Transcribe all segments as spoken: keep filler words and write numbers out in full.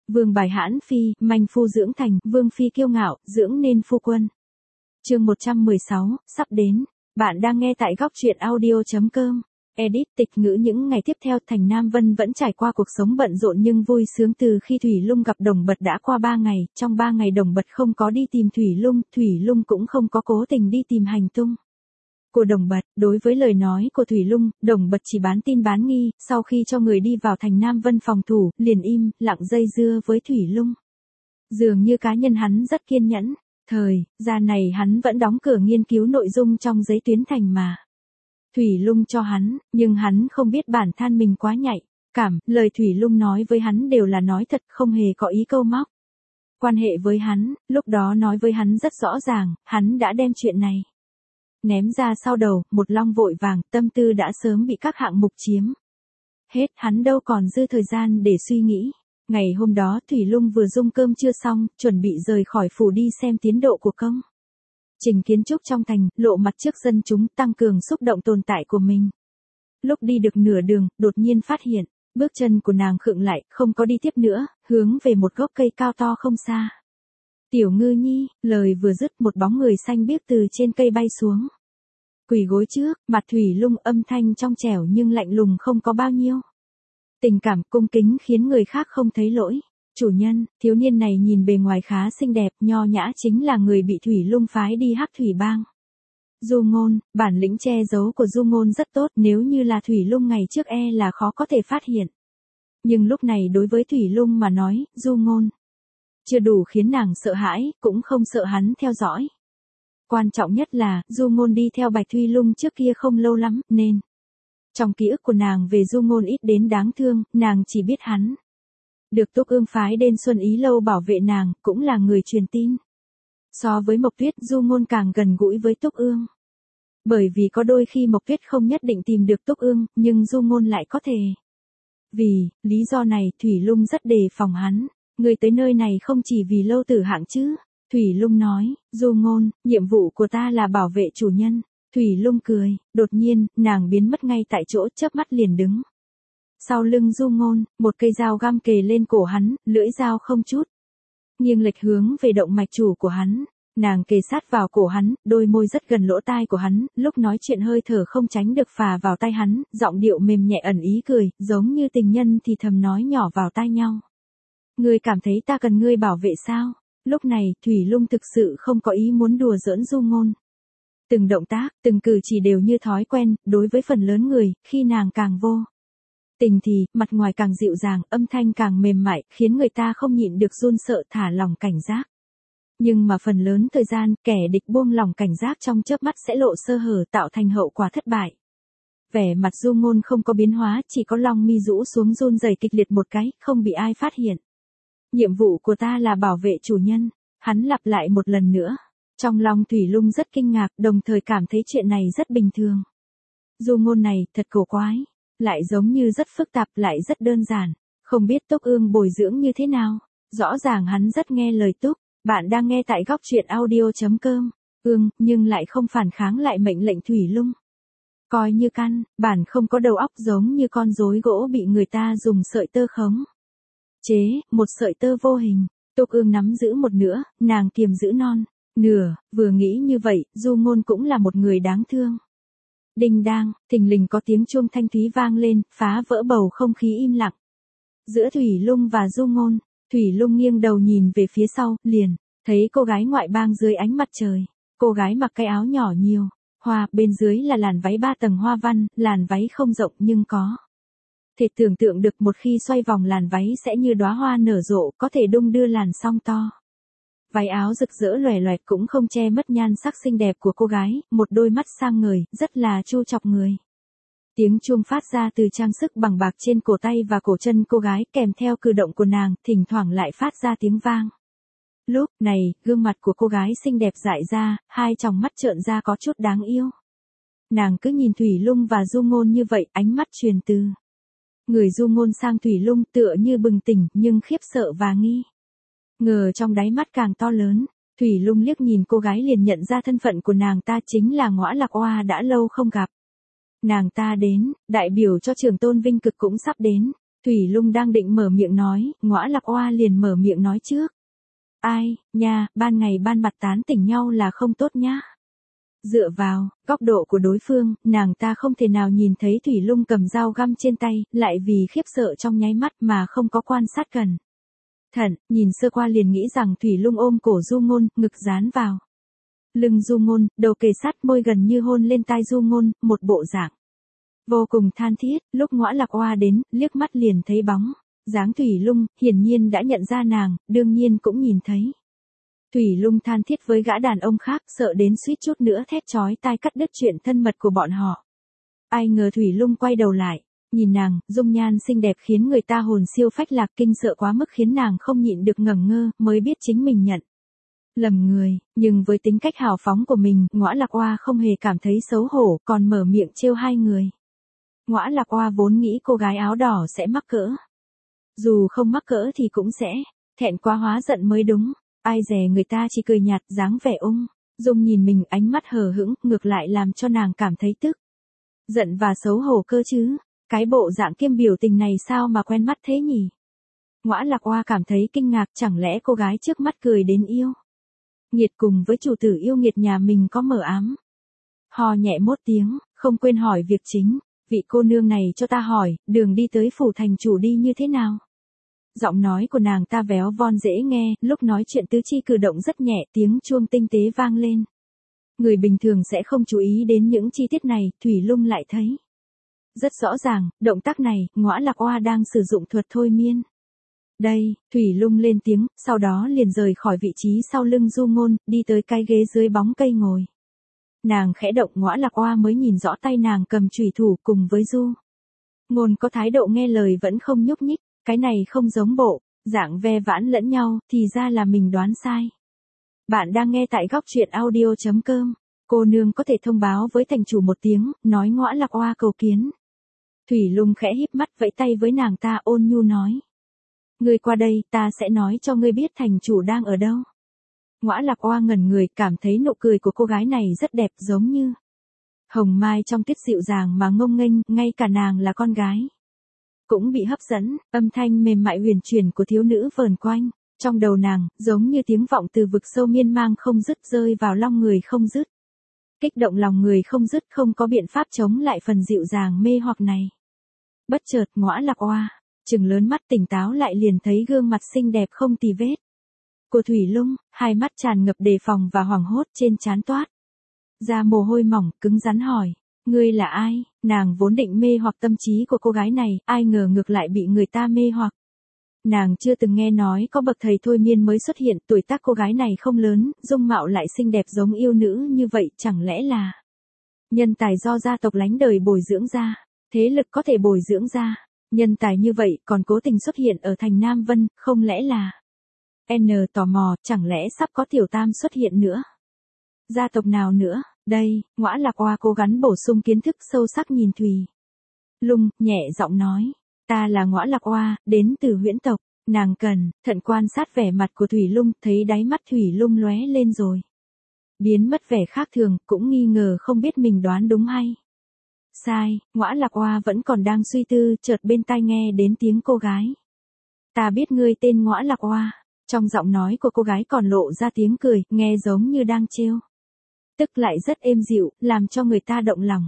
Vương bài hãn phi, manh phu dưỡng thành, vương phi kiêu ngạo, dưỡng nên phu quân. Chương một trăm mười sáu, sắp đến. Bạn đang nghe tại góc truyện audio chấm com. Edit tịch ngữ. Những ngày tiếp theo Thành Nam Vân vẫn trải qua cuộc sống bận rộn nhưng vui sướng. Từ khi Thủy Lung gặp Đồng Bật đã qua ba ngày, trong ba ngày Đồng Bật không có đi tìm Thủy Lung, Thủy Lung cũng không có cố tình đi tìm hành tung của Đồng Bật. Đối với lời nói của Thủy Lung, Đồng Bật chỉ bán tin bán nghi, sau khi cho người đi vào Thành Nam Vân phòng thủ, liền im lặng dây dưa với Thủy Lung. Dường như cá nhân hắn rất kiên nhẫn, thời gian này hắn vẫn đóng cửa nghiên cứu nội dung trong giấy tuyến thành mà Thủy Lung cho hắn, nhưng hắn không biết bản thân mình quá nhạy cảm, lời Thủy Lung nói với hắn đều là nói thật, không hề có ý câu móc. Quan hệ với hắn, lúc đó nói với hắn rất rõ ràng, hắn đã đem chuyện này ném ra sau đầu, một long vội vàng, tâm tư đã sớm bị các hạng mục chiếm hết, hắn đâu còn dư thời gian để suy nghĩ. Ngày hôm đó Thủy Lung vừa dung cơm trưa xong, chuẩn bị rời khỏi phủ đi xem tiến độ của công trình kiến trúc trong thành, lộ mặt trước dân chúng, tăng cường xúc động tồn tại của mình. Lúc đi được nửa đường, đột nhiên phát hiện, bước chân của nàng khựng lại, không có đi tiếp nữa, hướng về một gốc cây cao to không xa. Tiểu Ngư Nhi, lời vừa dứt, một bóng người xanh biếc từ trên cây bay xuống. Quỳ gối trước, mặt Thủy Lung âm thanh trong trẻo nhưng lạnh lùng không có bao nhiêu tình cảm, cung kính khiến người khác không thấy lỗi. Chủ nhân, thiếu niên này nhìn bề ngoài khá xinh đẹp, nho nhã, chính là người bị Thủy Lung phái đi Hắc Thủy Bang. Du Ngôn, bản lĩnh che giấu của Du Ngôn rất tốt, nếu như là Thủy Lung ngày trước e là khó có thể phát hiện. Nhưng lúc này đối với Thủy Lung mà nói, Du Ngôn chưa đủ khiến nàng sợ hãi, cũng không sợ hắn theo dõi. Quan trọng nhất là, Du Ngôn đi theo Bạch Thuy Lung trước kia không lâu lắm, nên trong ký ức của nàng về Du Ngôn ít đến đáng thương, nàng chỉ biết hắn được Túc Ương phái đến Xuân Ý Lâu bảo vệ nàng, cũng là người truyền tin. So với Mộc Tuyết, Du Ngôn càng gần gũi với Túc Ương. Bởi vì có đôi khi Mộc Tuyết không nhất định tìm được Túc Ương, nhưng Du Ngôn lại có thể. Vì lý do này, Thủy Lung rất đề phòng hắn. Người tới nơi này không chỉ vì lâu tử hạng chứ? Thủy Lung nói, Du Ngôn, nhiệm vụ của ta là bảo vệ chủ nhân. Thủy Lung cười, đột nhiên, nàng biến mất ngay tại chỗ, chớp mắt liền đứng sau lưng Du Ngôn, một cây dao găm kề lên cổ hắn, lưỡi dao không chút nghiêng lệch hướng về động mạch chủ của hắn. Nàng kề sát vào cổ hắn, đôi môi rất gần lỗ tai của hắn, lúc nói chuyện hơi thở không tránh được phà vào tai hắn, giọng điệu mềm nhẹ ẩn ý cười, giống như tình nhân thì thầm nói nhỏ vào tai nhau. Ngươi cảm thấy ta cần ngươi bảo vệ sao? Lúc này, Thủy Lung thực sự không có ý muốn đùa giỡn Du Ngôn. Từng động tác, từng cử chỉ đều như thói quen, đối với phần lớn người, khi nàng càng vô tình thì, mặt ngoài càng dịu dàng, âm thanh càng mềm mại, khiến người ta không nhịn được run sợ, thả lòng cảnh giác. Nhưng mà phần lớn thời gian, kẻ địch buông lòng cảnh giác trong chớp mắt sẽ lộ sơ hở, tạo thành hậu quả thất bại. Vẻ mặt Du Ngôn không có biến hóa, chỉ có long mi rũ xuống run rẩy kịch liệt một cái, không bị ai phát hiện. Nhiệm vụ của ta là bảo vệ chủ nhân. Hắn lặp lại một lần nữa. Trong lòng Thủy Lung rất kinh ngạc, đồng thời cảm thấy chuyện này rất bình thường. Du Ngôn này, thật cổ quái. Lại giống như rất phức tạp, lại rất đơn giản. Không biết Túc Ương bồi dưỡng như thế nào. Rõ ràng hắn rất nghe lời Túc. Bạn đang nghe tại góc truyện audio chấm com. Ương, nhưng lại không phản kháng lại mệnh lệnh Thủy Lung. Coi như căn, bản không có đầu óc, giống như con rối gỗ bị người ta dùng sợi tơ khống chế, một sợi tơ vô hình. Túc Ương nắm giữ một nửa, nàng kiềm giữ non nửa, vừa nghĩ như vậy, Du Ngôn cũng là một người đáng thương. Đinh đang, thình lình có tiếng chuông thanh thúy vang lên, phá vỡ bầu không khí im lặng giữa Thủy Lung và Du Ngôn. Thủy Lung nghiêng đầu nhìn về phía sau, liền thấy cô gái ngoại bang dưới ánh mặt trời. Cô gái mặc cái áo nhỏ nhiều hoa, bên dưới là làn váy ba tầng hoa văn, làn váy không rộng nhưng có thể tưởng tượng được một khi xoay vòng làn váy sẽ như đóa hoa nở rộ, có thể đung đưa làn song to. Váy áo rực rỡ lòe loẹt cũng không che mất nhan sắc xinh đẹp của cô gái, một đôi mắt sang ngời, rất là chu chọc người. Tiếng chuông phát ra từ trang sức bằng bạc trên cổ tay và cổ chân cô gái, kèm theo cử động của nàng, thỉnh thoảng lại phát ra tiếng vang. Lúc này, gương mặt của cô gái xinh đẹp dại ra, hai tròng mắt trợn ra có chút đáng yêu. Nàng cứ nhìn Thủy Lung và Du Ngôn như vậy, ánh mắt truyền từ người Du Ngôn sang Thủy Lung, tựa như bừng tỉnh, nhưng khiếp sợ và nghi ngờ trong đáy mắt càng to lớn. Thủy Lung liếc nhìn cô gái liền nhận ra thân phận của nàng ta chính là Ngõa Lạc Oa đã lâu không gặp. Nàng ta đến, đại biểu cho Trường Tôn Vinh Cực cũng sắp đến. Thủy Lung đang định mở miệng nói, Ngõa Lạc Oa liền mở miệng nói trước. Ai, nha, ban ngày ban mặt tán tỉnh nhau là không tốt nhá. Dựa vào, góc độ của đối phương, nàng ta không thể nào nhìn thấy Thủy Lung cầm dao găm trên tay, lại vì khiếp sợ trong nháy mắt mà không có quan sát gần. Thận, nhìn sơ qua liền nghĩ rằng Thủy Lung ôm cổ Du Ngôn, ngực dán vào lưng Du Ngôn, đầu kề sát môi gần như hôn lên tai Du Ngôn, một bộ dạng vô cùng than thiết. Lúc Ngõa Lạc Oa đến, liếc mắt liền thấy bóng dáng Thủy Lung, hiển nhiên đã nhận ra nàng, đương nhiên cũng nhìn thấy. Thủy Lung than thiết với gã đàn ông khác, sợ đến suýt chút nữa thét chói tai cắt đứt chuyện thân mật của bọn họ. Ai ngờ Thủy Lung quay đầu lại, nhìn nàng, dung nhan xinh đẹp khiến người ta hồn siêu phách lạc, kinh sợ quá mức khiến nàng không nhịn được ngẩn ngơ, mới biết chính mình nhận lầm người. Nhưng với tính cách hào phóng của mình, Ngõa Lạc Oa không hề cảm thấy xấu hổ, còn mở miệng trêu hai người. Ngõa Lạc Oa vốn nghĩ cô gái áo đỏ sẽ mắc cỡ. Dù không mắc cỡ thì cũng sẽ thẹn quá hóa giận mới đúng. Ai dè người ta chỉ cười nhạt, dáng vẻ ung dung nhìn mình, ánh mắt hờ hững, ngược lại làm cho nàng cảm thấy tức giận và xấu hổ cơ chứ. Cái bộ dạng kiêm biểu tình này sao mà quen mắt thế nhỉ? Ngõa Lạc Oa cảm thấy kinh ngạc, chẳng lẽ cô gái trước mắt cười đến yêu nghiệt cùng với chủ tử yêu nghiệt nhà mình có mờ ám. Hò nhẹ một tiếng, không quên hỏi việc chính. Vị cô nương này cho ta hỏi, đường đi tới phủ thành chủ đi như thế nào? Giọng nói của nàng ta véo von dễ nghe, lúc nói chuyện tứ chi cử động rất nhẹ, tiếng chuông tinh tế vang lên. Người bình thường sẽ không chú ý đến những chi tiết này, Thủy Lung lại thấy rất rõ ràng, động tác này, Ngõa Lạc Oa đang sử dụng thuật thôi miên. Đây, Thủy Lung lên tiếng, sau đó liền rời khỏi vị trí sau lưng Du Ngôn, đi tới cái ghế dưới bóng cây ngồi. Nàng khẽ động, Ngõa Lạc Oa mới nhìn rõ tay nàng cầm chùy thủ, cùng với Du Ngôn có thái độ nghe lời vẫn không nhúc nhích. Cái này không giống bộ dạng ve vãn lẫn nhau, thì ra là mình đoán sai. Bạn đang nghe tại góc truyện audio chấm com. Cô nương có thể thông báo với thành chủ một tiếng, nói Ngõa Lạc Oa cầu kiến. Thủy Lung khẽ híp mắt vẫy tay với nàng ta, ôn nhu nói. Ngươi qua đây, ta sẽ nói cho ngươi biết thành chủ đang ở đâu. Ngõa Lạc Oa ngẩn người, cảm thấy nụ cười của cô gái này rất đẹp, giống như hồng mai trong tiết dịu dàng mà ngông nghênh, ngay cả nàng là con gái cũng bị hấp dẫn. Âm thanh mềm mại huyền chuyển của thiếu nữ vờn quanh trong đầu nàng, giống như tiếng vọng từ vực sâu miên mang không dứt, rơi vào lòng người không dứt, kích động lòng người không dứt, không có biện pháp chống lại phần dịu dàng mê hoặc này. Bất chợt, Ngõa Lạc Oa trừng lớn mắt, tỉnh táo lại liền thấy gương mặt xinh đẹp không tì vết của Thủy Lung, hai mắt tràn ngập đề phòng và hoảng hốt, trên trán toát ra mồ hôi mỏng, cứng rắn hỏi. Ngươi là ai? Nàng vốn định mê hoặc tâm trí của cô gái này, ai ngờ ngược lại bị người ta mê hoặc. Nàng chưa từng nghe nói có bậc thầy thôi miên mới xuất hiện, tuổi tác cô gái này không lớn, dung mạo lại xinh đẹp giống yêu nữ như vậy, chẳng lẽ là nhân tài do gia tộc lánh đời bồi dưỡng ra, thế lực có thể bồi dưỡng ra. Nhân tài như vậy còn cố tình xuất hiện ở thành Nam Vân, không lẽ là N tò mò, chẳng lẽ sắp có tiểu tam xuất hiện nữa? Gia tộc nào nữa? Đây, Ngõa Lạc Oa cố gắng bổ sung kiến thức sâu sắc nhìn Thủy Lung, nhẹ giọng nói. Ta là Ngõa Lạc Oa, đến từ Huyễn tộc. Nàng cần thận quan sát vẻ mặt của Thủy Lung, thấy đáy mắt Thủy Lung lóe lên rồi biến mất vẻ khác thường, cũng nghi ngờ không biết mình đoán đúng hay sai. Ngõa Lạc Oa vẫn còn đang suy tư, chợt bên tai nghe đến tiếng cô gái. Ta biết ngươi tên Ngõa Lạc Oa. Trong giọng nói của cô gái còn lộ ra tiếng cười, nghe giống như đang trêu tức lại rất êm dịu, làm cho người ta động lòng.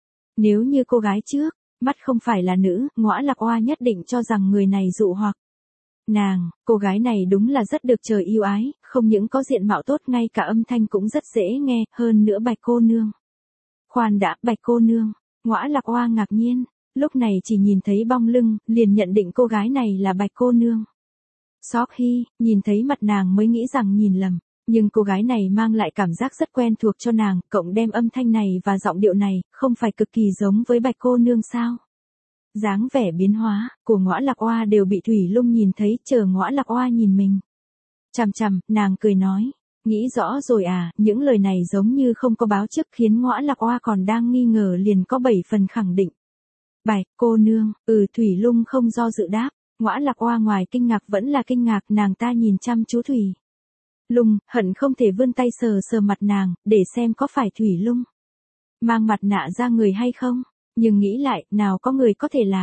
Nếu như cô gái trước mắt không phải là nữ, Ngõa Lạc Oa nhất định cho rằng người này dụ hoặc nàng. Cô gái này đúng là rất được trời yêu ái, không những có diện mạo tốt, ngay cả âm thanh cũng rất dễ nghe, hơn nữa Bạch cô nương. Khoan đã, Bạch cô nương. Ngõa Lạc Oa ngạc nhiên, lúc này chỉ nhìn thấy bong lưng, liền nhận định cô gái này là Bạch cô nương. Sóc Hy, nhìn thấy mặt nàng mới nghĩ rằng nhìn lầm, nhưng cô gái này mang lại cảm giác rất quen thuộc cho nàng, cộng đem âm thanh này và giọng điệu này, không phải cực kỳ giống với Bạch cô nương sao? Dáng vẻ biến hóa của Ngõa Lạc Oa đều bị Thủy Lung nhìn thấy, chờ Ngõa Lạc Oa nhìn mình chằm chằm, nàng cười nói. Nghĩ rõ rồi à? Những lời này giống như không có báo trước, khiến Ngõa Lạc Oa còn đang nghi ngờ liền có bảy phần khẳng định. Bạch cô nương, ừ. Thủy Lung không do dự đáp. Ngõa Lạc Oa ngoài kinh ngạc vẫn là kinh ngạc, nàng ta nhìn chăm chú Thủy Lung, hận không thể vươn tay sờ sờ mặt nàng, để xem có phải Thủy Lung mang mặt nạ ra người hay không. Nhưng nghĩ lại, nào có người có thể làm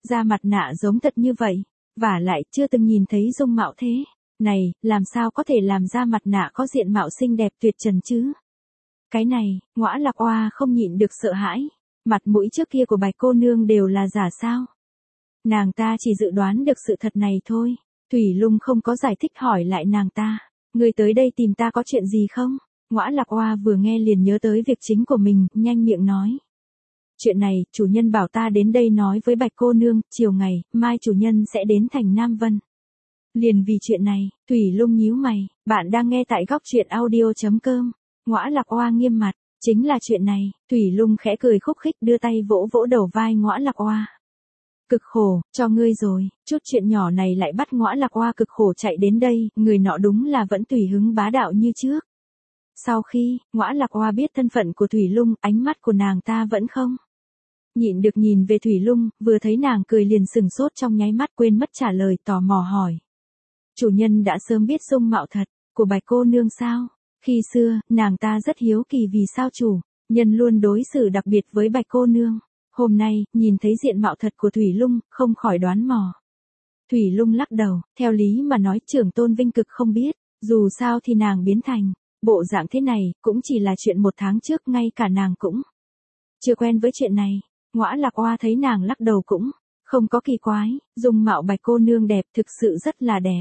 Da mặt nạ giống thật như vậy, vả lại chưa từng nhìn thấy dung mạo thế. Này, làm sao có thể làm da mặt nạ có diện mạo xinh đẹp tuyệt trần chứ? Cái này, Ngõa Lạc Oa không nhịn được sợ hãi. Mặt mũi trước kia của Bạch cô nương đều là giả sao? Nàng ta chỉ dự đoán được sự thật này thôi. Thủy Lung không có giải thích hỏi lại nàng ta. Ngươi tới đây tìm ta có chuyện gì không? Ngõa Lạc Oa vừa nghe liền nhớ tới việc chính của mình, nhanh miệng nói. Chuyện này, chủ nhân bảo ta đến đây nói với Bạch cô nương, chiều ngày, mai chủ nhân sẽ đến thành Nam Vân. Liền vì chuyện này, Thủy Lung nhíu mày, bạn đang nghe tại góc truyện audio chấm com. Ngõa Lạc Oa nghiêm mặt, chính là chuyện này, Thủy Lung khẽ cười khúc khích đưa tay vỗ vỗ đầu vai Ngõa Lạc Oa. Cực khổ, cho ngươi rồi, chút chuyện nhỏ này lại bắt Ngõa Lạc Oa cực khổ chạy đến đây, người nọ đúng là vẫn tùy hứng bá đạo như trước. Sau khi, Ngõa Lạc Oa biết thân phận của Thủy Lung, ánh mắt của nàng ta vẫn không nhịn được nhìn về Thủy Lung, vừa thấy nàng cười liền sừng sốt trong nháy mắt quên mất trả lời tò mò hỏi. Chủ nhân đã sớm biết dung mạo thật của Bạch cô nương sao? Khi xưa, nàng ta rất hiếu kỳ vì sao chủ nhân luôn đối xử đặc biệt với Bạch cô nương. Hôm nay, nhìn thấy diện mạo thật của Thủy Lung, không khỏi đoán mò. Thủy Lung lắc đầu, theo lý mà nói trưởng tôn Vinh Cực không biết, dù sao thì nàng biến thành bộ dạng thế này, cũng chỉ là chuyện một tháng trước ngay cả nàng cũng chưa quen với chuyện này. Ngõa Lạc Oa thấy nàng lắc đầu cũng không có kỳ quái, dung mạo Bạch cô nương đẹp thực sự rất là đẹp.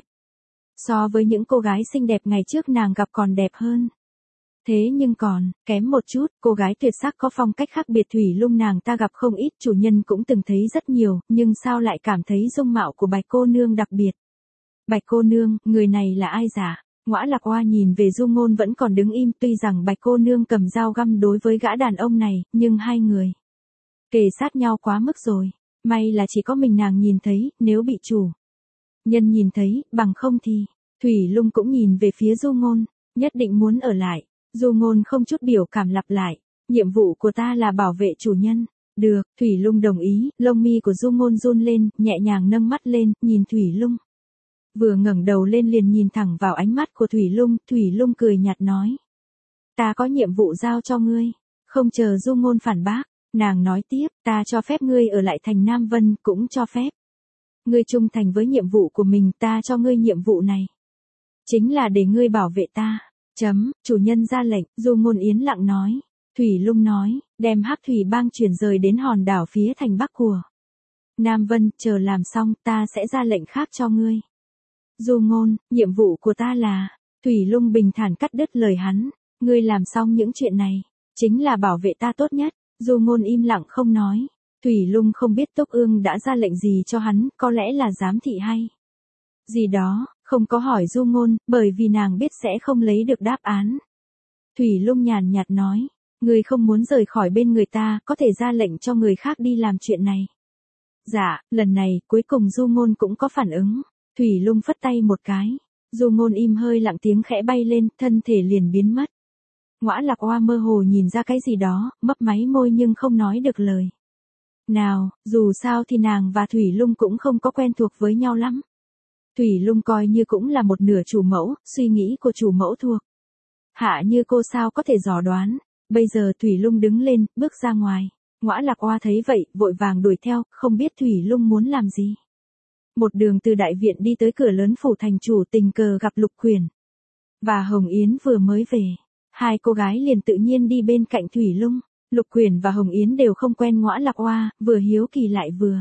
So với những cô gái xinh đẹp ngày trước nàng gặp còn đẹp hơn. Thế nhưng còn, kém một chút, cô gái tuyệt sắc có phong cách khác biệt Thủy Lung nàng ta gặp không ít, chủ nhân cũng từng thấy rất nhiều, nhưng sao lại cảm thấy dung mạo của Bạch cô nương đặc biệt. Bạch cô nương, người này là ai giả? Ngõa Lạc Oa nhìn về Du Ngôn vẫn còn đứng im, tuy rằng Bạch cô nương cầm dao găm đối với gã đàn ông này, nhưng hai người kề sát nhau quá mức rồi. May là chỉ có mình nàng nhìn thấy, nếu bị chủ nhân nhìn thấy, bằng không thì. Thủy Lung cũng nhìn về phía Du Ngôn, nhất định muốn ở lại. Du Ngôn không chút biểu cảm lặp lại, nhiệm vụ của ta là bảo vệ chủ nhân. Được, Thủy Lung đồng ý, lông mi của Du Ngôn run lên, nhẹ nhàng nâng mắt lên, nhìn Thủy Lung. Vừa ngẩng đầu lên liền nhìn thẳng vào ánh mắt của Thủy Lung, Thủy Lung cười nhạt nói. Ta có nhiệm vụ giao cho ngươi. Không chờ Du Ngôn phản bác, nàng nói tiếp, ta cho phép ngươi ở lại thành Nam Vân, cũng cho phép ngươi trung thành với nhiệm vụ của mình, ta cho ngươi nhiệm vụ này. Chính là để ngươi bảo vệ ta. Chấm, chủ nhân ra lệnh, Du Ngôn yên lặng nói. Thủy Lung nói, đem Hắc Thủy Bang chuyển rời đến hòn đảo phía thành bắc của Nam Vân, chờ làm xong, ta sẽ ra lệnh khác cho ngươi. Du Ngôn, nhiệm vụ của ta là, Thủy Lung bình thản cắt đứt lời hắn, ngươi làm xong những chuyện này, chính là bảo vệ ta tốt nhất. Du Ngôn im lặng không nói. Thủy Lung không biết Tốc Ương đã ra lệnh gì cho hắn, có lẽ là giám thị hay gì đó, không có hỏi Du Ngôn, bởi vì nàng biết sẽ không lấy được đáp án. Thủy Lung nhàn nhạt nói, ngươi không muốn rời khỏi bên người ta, có thể ra lệnh cho người khác đi làm chuyện này. Dạ, lần này, cuối cùng Du Ngôn cũng có phản ứng. Thủy Lung phất tay một cái. Du Ngôn im hơi lặng tiếng khẽ bay lên, thân thể liền biến mất. Ngõa Lạc Oa mơ hồ nhìn ra cái gì đó, mấp máy môi nhưng không nói được lời nào, dù sao thì nàng và Thủy Lung cũng không có quen thuộc với nhau lắm. Thủy Lung coi như cũng là một nửa chủ mẫu, suy nghĩ của chủ mẫu thuộc hạ như cô sao có thể dò đoán. Bây giờ Thủy Lung đứng lên, bước ra ngoài. Ngõa Lạc Oa thấy vậy, vội vàng đuổi theo, không biết Thủy Lung muốn làm gì. Một đường từ đại viện đi tới cửa lớn phủ thành chủ, tình cờ gặp Lục Quyển và Hồng Yến vừa mới về. Hai cô gái liền tự nhiên đi bên cạnh Thủy Lung. Lục Quyển và Hồng Yến đều không quen Ngõa Lạc Oa, vừa hiếu kỳ lại vừa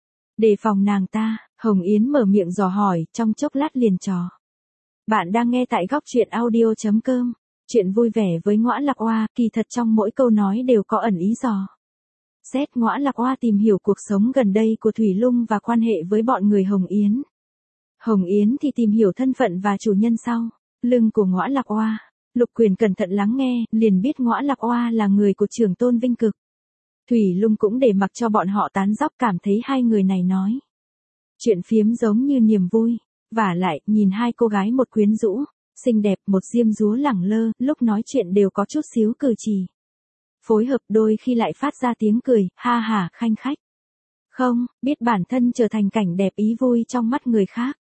đề phòng nàng ta. Hồng Yến mở miệng dò hỏi, trong chốc lát liền trò. Bạn đang nghe tại góc truyện audio chấm com. Chuyện vui vẻ với Ngõa Lạc Oa, kỳ thật trong mỗi câu nói đều có ẩn ý dò xét. Ngõa Lạc Oa tìm hiểu cuộc sống gần đây của Thủy Lung và quan hệ với bọn người Hồng Yến. Hồng Yến thì tìm hiểu thân phận và chủ nhân sau lưng của Ngõa Lạc Oa. Lục Quyển cẩn thận lắng nghe, liền biết Ngõa Lạc Oa là người của trưởng tôn Vinh Cực. Thủy Lung cũng để mặc cho bọn họ tán dóc, cảm thấy hai người này nói chuyện phiếm giống như niềm vui. Vả lại, nhìn hai cô gái một quyến rũ, xinh đẹp, một diêm dúa lẳng lơ, lúc nói chuyện đều có chút xíu cử chỉ phối hợp, đôi khi lại phát ra tiếng cười, ha hả, khanh khách. Không, biết bản thân trở thành cảnh đẹp ý vui trong mắt người khác.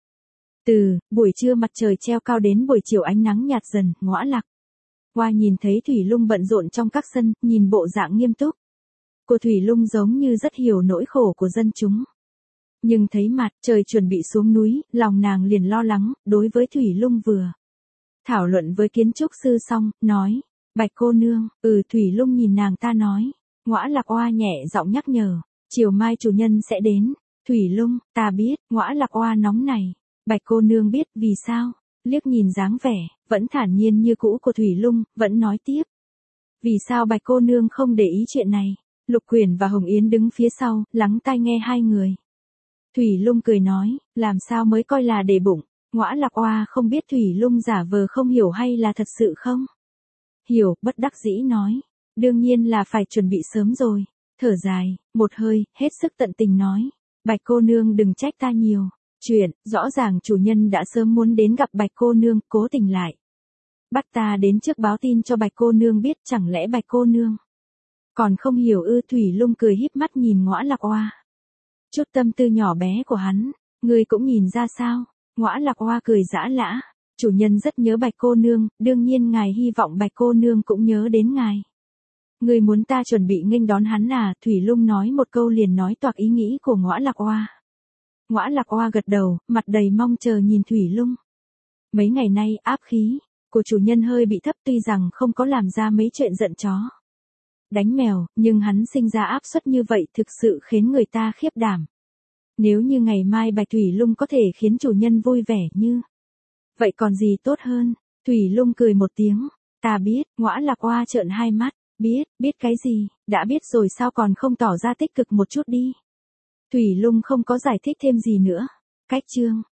Từ buổi trưa mặt trời treo cao đến buổi chiều ánh nắng nhạt dần, Ngõa Lạc Oa nhìn thấy Thủy Lung bận rộn trong các sân, nhìn bộ dạng nghiêm túc của Thủy Lung giống như rất hiểu nỗi khổ của dân chúng. Nhưng thấy mặt trời chuẩn bị xuống núi, lòng nàng liền lo lắng, đối với Thủy Lung vừa thảo luận với kiến trúc sư xong, nói, Bạch cô nương, ừ Thủy Lung nhìn nàng ta nói, Ngõa Lạc Oa nhẹ giọng nhắc nhở, chiều mai chủ nhân sẽ đến, Thủy Lung, ta biết, Ngõa Lạc Oa nóng này, Bạch cô nương biết vì sao, liếc nhìn dáng vẻ, vẫn thản nhiên như cũ của Thủy Lung, vẫn nói tiếp. Vì sao Bạch cô nương không để ý chuyện này, Lục Quyển và Hồng Yến đứng phía sau, lắng tai nghe hai người. Thủy Lung cười nói, làm sao mới coi là để bụng, Ngõa Lạc Oa không biết Thủy Lung giả vờ không hiểu hay là thật sự không? Hiểu, bất đắc dĩ nói, đương nhiên là phải chuẩn bị sớm rồi, thở dài, một hơi, hết sức tận tình nói, Bạch cô nương đừng trách ta nhiều, chuyện, rõ ràng chủ nhân đã sớm muốn đến gặp Bạch cô nương, cố tình lại. Bắt ta đến trước báo tin cho Bạch cô nương biết, chẳng lẽ Bạch cô nương còn không hiểu ư? Thủy Lung cười híp mắt nhìn Ngõa Lạc Oa. Chút tâm tư nhỏ bé của hắn, ngươi cũng nhìn ra sao? Ngõa Lạc Oa cười giã lã, chủ nhân rất nhớ Bạch cô nương, đương nhiên ngài hy vọng Bạch cô nương cũng nhớ đến ngài. Ngươi muốn ta chuẩn bị nghênh đón hắn à? Thủy Lung nói một câu liền nói toạc ý nghĩ của Ngõa Lạc Oa. Ngõa Lạc Oa gật đầu, mặt đầy mong chờ nhìn Thủy Lung. Mấy ngày nay áp khí của chủ nhân hơi bị thấp, tuy rằng không có làm ra mấy chuyện giận chó đánh mèo, nhưng hắn sinh ra áp suất như vậy thực sự khiến người ta khiếp đảm. Nếu như ngày mai Bạch Thủy Lung có thể khiến chủ nhân vui vẻ như vậy còn gì tốt hơn? Thủy Lung cười một tiếng, ta biết. Ngõa Lạc Oa trợn hai mắt, biết, biết cái gì, đã biết rồi sao còn không tỏ ra tích cực một chút đi. Thủy Lung không có giải thích thêm gì nữa. Cách chương